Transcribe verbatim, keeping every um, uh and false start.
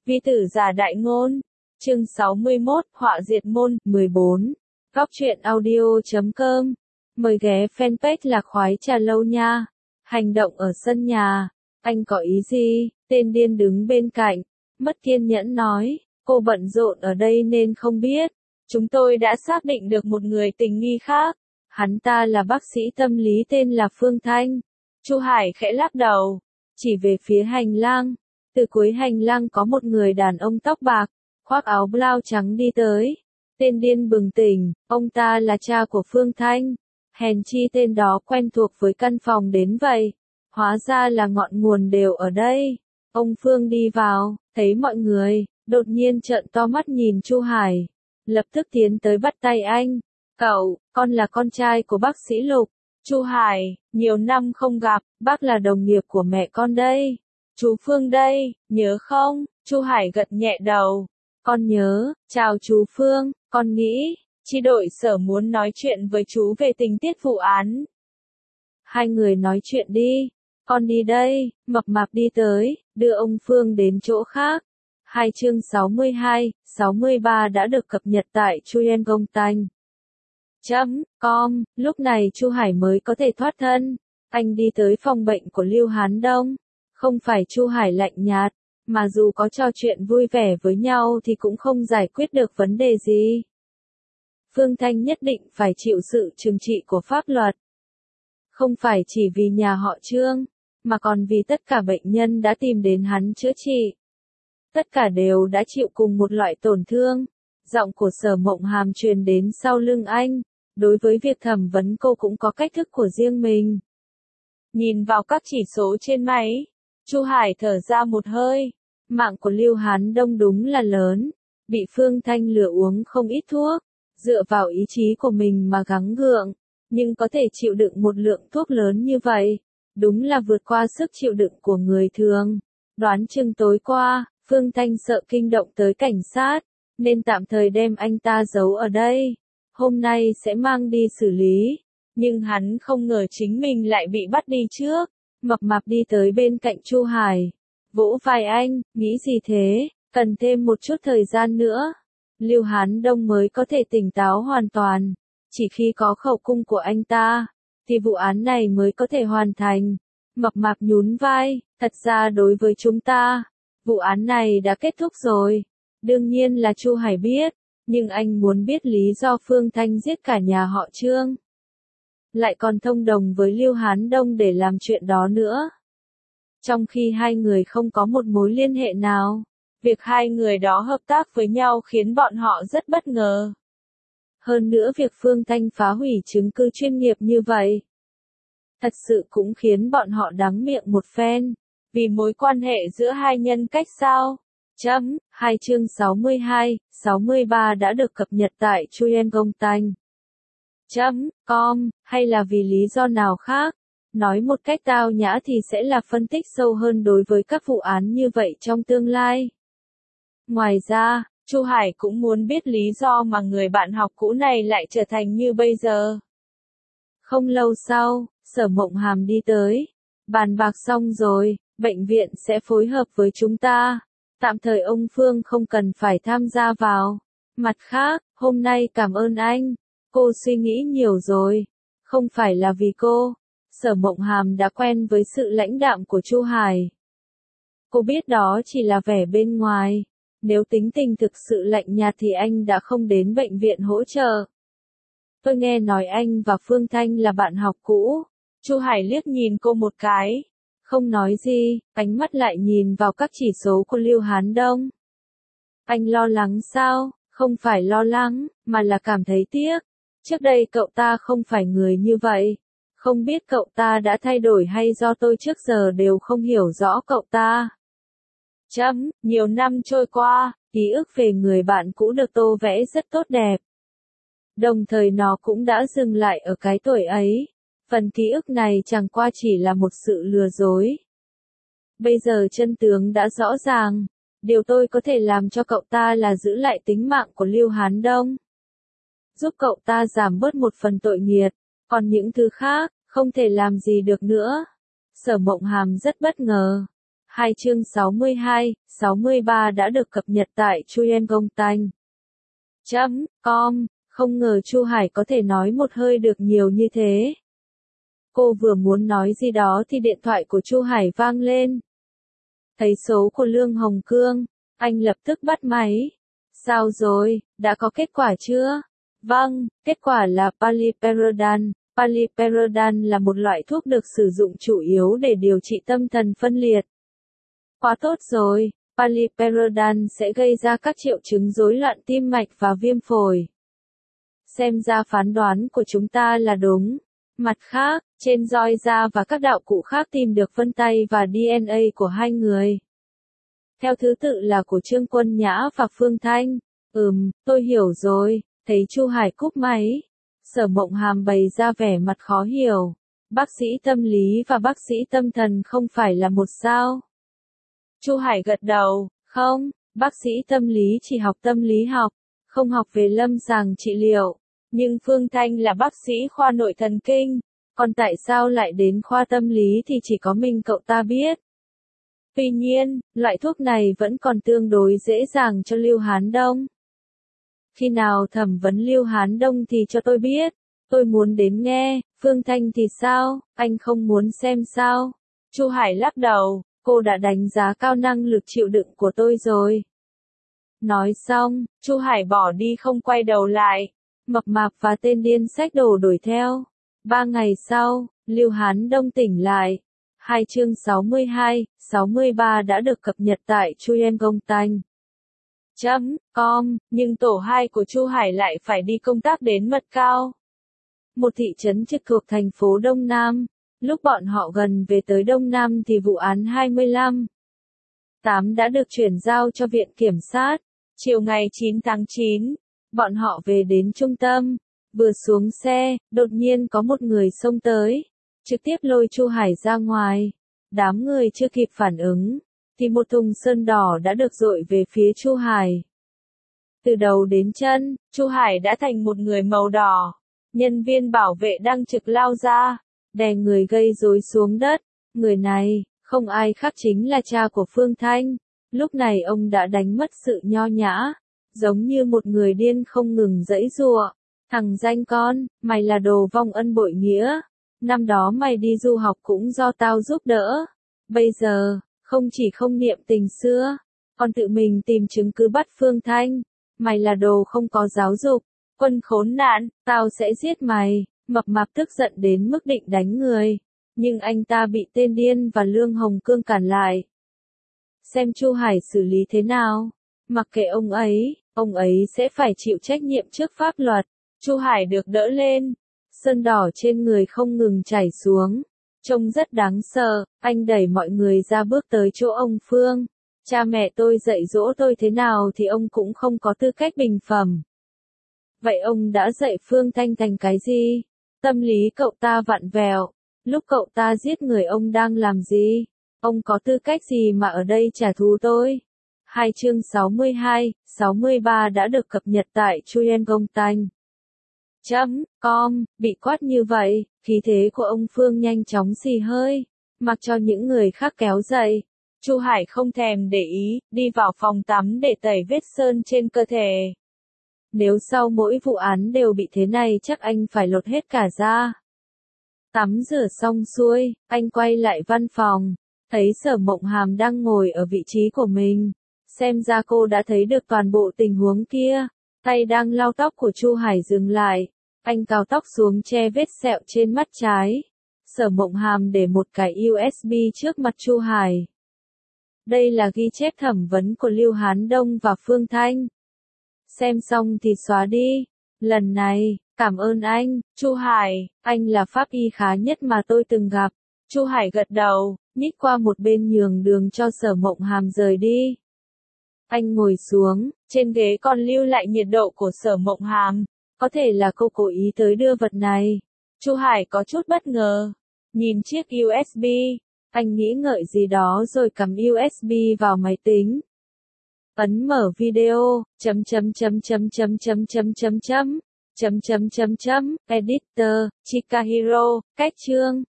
Vi tử giả đại ngôn. Chương sáu mươi mốt, họa diệt môn, mười bốn. Góc truyện audio chấm com. Mời ghé fanpage Lạc Khoái Trà Lâu nha. Hành động ở sân nhà. Anh có ý gì? Tên điên đứng bên cạnh. Mất kiên nhẫn nói. Cô bận rộn ở đây nên không biết. Chúng tôi đã xác định được một người tình nghi khác. Hắn ta là bác sĩ tâm lý tên là Phương Thanh. Chu Hải khẽ lắc đầu. Chỉ về phía hành lang. Từ cuối hành lang có một người đàn ông tóc bạc, khoác áo blau trắng đi tới. Tên điên bừng tỉnh, ông ta là cha của Phương Thanh. Hèn chi tên đó quen thuộc với căn phòng đến vậy. Hóa ra là ngọn nguồn đều ở đây. Ông Phương đi vào, thấy mọi người, đột nhiên trợn to mắt nhìn Chu Hải. Lập tức tiến tới bắt tay anh. Cậu, con là con trai của bác sĩ Lục. Chu Hải, nhiều năm không gặp, bác là đồng nghiệp của mẹ con đây. Chú Phương đây, nhớ không? Chu Hải gật nhẹ đầu. Con nhớ, chào chú Phương, con nghĩ, chi đội sở muốn nói chuyện với chú về tình tiết vụ án. Hai người nói chuyện đi, con đi đây, mập mạp đi tới, đưa ông Phương đến chỗ khác. Hai chương sáu mươi hai, sáu mươi ba đã được cập nhật tại Chuyen Gong Tanh. Chấm, com, lúc này Chu Hải mới có thể thoát thân. Anh đi tới phòng bệnh của Lưu Hán Đông. Không phải Chu Hải lạnh nhạt, mà dù có trò chuyện vui vẻ với nhau thì cũng không giải quyết được vấn đề gì. Phương Thanh nhất định phải chịu sự trừng trị của pháp luật. Không phải chỉ vì nhà họ Trương, mà còn vì tất cả bệnh nhân đã tìm đến hắn chữa trị. Tất cả đều đã chịu cùng một loại tổn thương. Giọng của Sở Mộng Hàm truyền đến sau lưng anh. Đối với việc thẩm vấn cô cũng có cách thức của riêng mình. Nhìn vào các chỉ số trên máy, Chu Hải thở ra một hơi. Mạng của Lưu Hán Đông đúng là lớn. Bị Phương Thanh lừa uống không ít thuốc. Dựa vào ý chí của mình mà gắng gượng. Nhưng có thể chịu đựng một lượng thuốc lớn như vậy. Đúng là vượt qua sức chịu đựng của người thường. Đoán chừng tối qua, Phương Thanh sợ kinh động tới cảnh sát. Nên tạm thời đem anh ta giấu ở đây. Hôm nay sẽ mang đi xử lý. Nhưng hắn không ngờ chính mình lại bị bắt đi trước. Mập mạp đi tới bên cạnh Chu Hải. Vỗ vai anh, nghĩ gì thế, cần thêm một chút thời gian nữa. Lưu Hán Đông mới có thể tỉnh táo hoàn toàn. Chỉ khi có khẩu cung của anh ta, thì vụ án này mới có thể hoàn thành. Mập mạp nhún vai, thật ra đối với chúng ta, vụ án này đã kết thúc rồi. Đương nhiên là Chu Hải biết, nhưng anh muốn biết lý do Phương Thanh giết cả nhà họ Trương. Lại còn thông đồng với Lưu Hán Đông để làm chuyện đó nữa. Trong khi hai người không có một mối liên hệ nào, việc hai người đó hợp tác với nhau khiến bọn họ rất bất ngờ. Hơn nữa việc Phương Thanh phá hủy chứng cứ chuyên nghiệp như vậy, thật sự cũng khiến bọn họ đắng miệng một phen, vì mối quan hệ giữa hai nhân cách sao. Chấm, hai chương sáu mươi hai, sáu mươi ba đã được cập nhật tại Chuyen Gong Tanh. Chấm, com, hay là vì lý do nào khác? Nói một cách tao nhã thì sẽ là phân tích sâu hơn đối với các vụ án như vậy trong tương lai. Ngoài ra, Chu Hải cũng muốn biết lý do mà người bạn học cũ này lại trở thành như bây giờ. Không lâu sau, Sở Mộng Hàm đi tới. Bàn bạc xong rồi, bệnh viện sẽ phối hợp với chúng ta. Tạm thời ông Phương không cần phải tham gia vào. Mặt khác, hôm nay cảm ơn anh. Cô suy nghĩ nhiều rồi. Không phải là vì cô. Sở Mộng Hàm đã quen với sự lãnh đạm của Chu Hải. Cô biết đó chỉ là vẻ bên ngoài. Nếu tính tình thực sự lạnh nhạt thì anh đã không đến bệnh viện hỗ trợ. Tôi nghe nói anh và Phương Thanh là bạn học cũ. Chu Hải liếc nhìn cô một cái. Không nói gì, ánh mắt lại nhìn vào các chỉ số của Lưu Hán Đông. Anh lo lắng sao? Không phải lo lắng, mà là cảm thấy tiếc. Trước đây cậu ta không phải người như vậy. Không biết cậu ta đã thay đổi hay do tôi trước giờ đều không hiểu rõ cậu ta. Chấm, nhiều năm trôi qua, ký ức về người bạn cũ được tô vẽ rất tốt đẹp. Đồng thời nó cũng đã dừng lại ở cái tuổi ấy. Phần ký ức này chẳng qua chỉ là một sự lừa dối. Bây giờ chân tướng đã rõ ràng. Điều tôi có thể làm cho cậu ta là giữ lại tính mạng của Lưu Hán Đông. Giúp cậu ta giảm bớt một phần tội nghiệt. Còn những thứ khác, không thể làm gì được nữa. Sở Mộng Hàm rất bất ngờ. Hai chương sáu mươi hai, sáu mươi ba đã được cập nhật tại chuyên.com chấm com. Không ngờ Chu Hải có thể nói một hơi được nhiều như thế. Cô vừa muốn nói gì đó thì điện thoại của Chu Hải vang lên. Thấy số của Lương Hồng Cương, anh lập tức bắt máy. Sao rồi, đã có kết quả chưa? Vâng, kết quả là paliperidone. Paliperidone là một loại thuốc được sử dụng chủ yếu để điều trị tâm thần phân liệt. Quá tốt rồi, paliperidone sẽ gây ra các triệu chứng rối loạn tim mạch và viêm phổi. Xem ra phán đoán của chúng ta là đúng. Mặt khác, trên roi da và các đạo cụ khác tìm được vân tay và đê en a của hai người. Theo thứ tự là của Trương Quân Nhã và Phương Thanh. Ừm, tôi hiểu rồi, thấy Chu Hải cúp máy. Sở Mộng Hàm bày ra vẻ mặt khó hiểu. Bác sĩ tâm lý và bác sĩ tâm thần không phải là một sao? Chu Hải gật đầu, không, bác sĩ tâm lý chỉ học tâm lý học, không học về lâm sàng trị liệu. Nhưng Phương Thanh là bác sĩ khoa nội thần kinh, còn tại sao lại đến khoa tâm lý thì chỉ có mình cậu ta biết. Tuy nhiên, loại thuốc này vẫn còn tương đối dễ dàng cho Lưu Hán Đông. Khi nào thẩm vấn Lưu Hán Đông thì cho tôi biết, tôi muốn đến nghe. Phương Thanh thì sao, anh không muốn xem sao? Chu Hải lắc đầu, cô đã đánh giá cao năng lực chịu đựng của tôi rồi. Nói xong, Chu Hải bỏ đi không quay đầu lại. Mập Mạp và tên điên xách đồ đuổi theo. Ba ngày sau, Lưu Hán Đông tỉnh lại. Hai chương sáu mươi hai, sáu mươi ba đã được cập nhật tại chuyên.com chấm com, nhưng tổ hai của Chu Hải lại phải đi công tác đến Mật Cao, một thị trấn trực thuộc thành phố Đông Nam. Lúc bọn họ gần về tới Đông Nam thì vụ án hai mươi lăm tám đã được chuyển giao cho viện kiểm sát. Chiều ngày chín tháng chín, bọn họ về đến trung tâm. Vừa xuống xe, đột nhiên có một người xông tới, trực tiếp lôi Chu Hải ra ngoài. Đám người chưa kịp phản ứng, thì một thùng sơn đỏ đã được dội về phía Chu Hải. Từ đầu đến chân, Chu Hải đã thành một người màu đỏ. Nhân viên bảo vệ đang trực lao ra, đè người gây rối xuống đất. Người này, không ai khác chính là cha của Phương Thanh. Lúc này ông đã đánh mất sự nho nhã, giống như một người điên không ngừng giãy giụa. Thằng danh con, mày là đồ vong ân bội nghĩa. Năm đó mày đi du học cũng do tao giúp đỡ. Bây giờ, không chỉ không niệm tình xưa, còn tự mình tìm chứng cứ bắt Phương Thanh. Mày là đồ không có giáo dục, quân khốn nạn, tao sẽ giết mày. Mập Mạp tức giận đến mức định đánh người, nhưng anh ta bị tên điên và Lương Hồng Cương cản lại. Xem Chu Hải xử lý thế nào, mặc kệ ông ấy, ông ấy sẽ phải chịu trách nhiệm trước pháp luật. Chu Hải được đỡ lên, sơn đỏ trên người không ngừng chảy xuống, trông rất đáng sợ. Anh đẩy mọi người ra bước tới chỗ ông Phương. Cha mẹ tôi dạy dỗ tôi thế nào thì ông cũng không có tư cách bình phẩm. Vậy ông đã dạy Phương Thanh thành cái gì? Tâm lý cậu ta vặn vẹo. Lúc cậu ta giết người ông đang làm gì? Ông có tư cách gì mà ở đây trả thù tôi? Hai chương sáu mươi hai, sáu mươi ba đã được cập nhật tại chuyên.com chấm com. Bị quát như vậy, khí thế của ông Phương nhanh chóng xì hơi, mặc cho những người khác kéo dậy. Chu Hải không thèm để ý, đi vào phòng tắm để tẩy vết sơn trên cơ thể. Nếu sau mỗi vụ án đều bị thế này chắc anh phải lột hết cả da. Tắm rửa xong xuôi, anh quay lại văn phòng, thấy Sở Mộng Hàm đang ngồi ở vị trí của mình. Xem ra cô đã thấy được toàn bộ tình huống kia. Tay đang lau tóc của Chu Hải dừng lại, anh cào tóc xuống che vết sẹo trên mắt trái. Sở Mộng Hàm để một cái u ét bê trước mặt Chu Hải. Đây là ghi chép thẩm vấn của Lưu Hán Đông và Phương Thanh. Xem xong thì xóa đi. Lần này, cảm ơn anh, Chu Hải, anh là pháp y khá nhất mà tôi từng gặp. Chu Hải gật đầu, nhích qua một bên nhường đường cho Sở Mộng Hàm rời đi. Anh ngồi xuống, trên ghế còn lưu lại nhiệt độ của Sở Mộng Hàm. Có thể là cô cố ý tới đưa vật này. Chu Hải có chút bất ngờ. Nhìn chiếc u ét bê, anh nghĩ ngợi gì đó rồi cắm u ét bê vào máy tính. Ấn mở video, chấm chấm chấm chấm chấm chấm chấm chấm chấm, chấm chấm chấm chấm, editor, Chikahiro, cách chương.